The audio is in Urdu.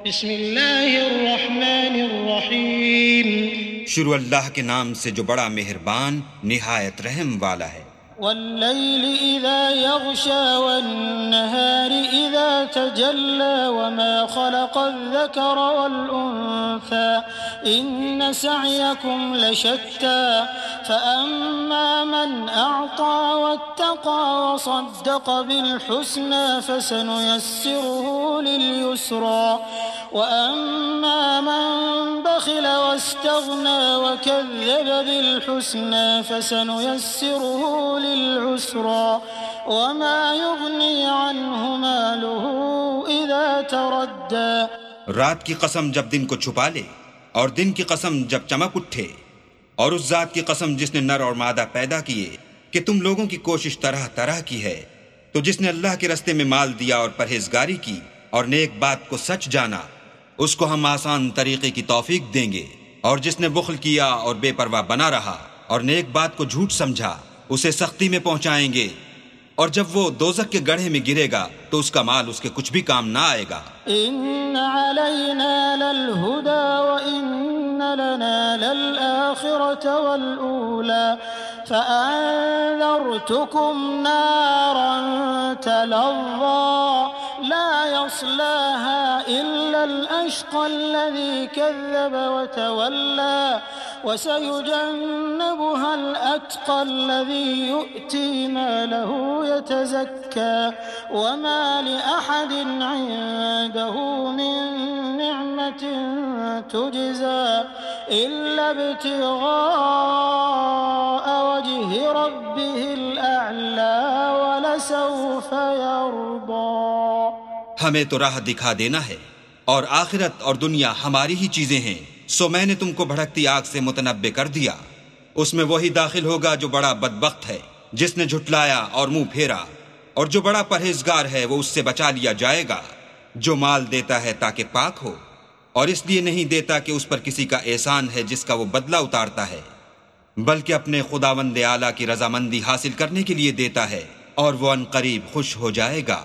بسم اللہ الرحمن الرحیم شروع اللہ کے نام سے جو بڑا مہربان نہایت رحم والا ہے۔ والليل إذا يغشى والنهار إذا تجلى وما خلق الذكر والأنثى إن سعيكم لشتى فأما من أعطى واتقى وصدق بالحسنى فسنيسره لليسرى وأما من بخل واستغنى وكذب بالحسنى فسنيسره للعسرى وما يغني عنه ماله إذا تردى۔ رات کی قسم جب دن کو چھپا لے اور دن کی قسم جب چمک اٹھے، اور اس ذات کی قسم جس نے نر اور مادہ پیدا کیے کہ تم لوگوں کی کوشش طرح طرح کی ہے، تو جس نے اللہ کے رستے میں مال دیا اور پرہیزگاری کی اور نیک بات کو سچ جانا، اس کو ہم آسان طریقے کی توفیق دیں گے، اور جس نے بخل کیا اور بے پرواہ بنا رہا اور نیک بات کو جھوٹ سمجھا اسے سختی میں پہنچائیں گے، اور جب وہ دوزخ کے گڑھے میں گرے گا تو اس کا مال اس کے کچھ بھی کام نہ آئے گا۔ إن علينا للهدى وإن لنا للآخرة والأولى فأنذرتكم نارا تلظى لا يصلاها إلا الأشقى الذي كذب وتولى وسيجنبها الأتقى الذي يؤتي ماله يتزكى وما لأحد عنده من نعمة تجزى إلا ابتغاء وجه ربه الأعلى ولسوف يرضى۔ ہمیں تو راہ دکھا دینا ہے، اور آخرت اور دنیا ہماری ہی چیزیں ہیں، سو میں نے تم کو بھڑکتی آگ سے متنبع کر دیا، اس میں وہی داخل ہوگا جو بڑا بدبخت ہے، جس نے جھٹلایا اور منہ پھیرا، اور جو بڑا پرہیزگار ہے وہ اس سے بچا لیا جائے گا۔ جو مال دیتا ہے تاکہ پاک ہو، اور اس لیے نہیں دیتا کہ اس پر کسی کا احسان ہے جس کا وہ بدلہ اتارتا ہے، بلکہ اپنے خداوند اعلیٰ کی رضامندی حاصل کرنے کے لیے دیتا ہے، اور وہ عنقریب خوش ہو جائے گا۔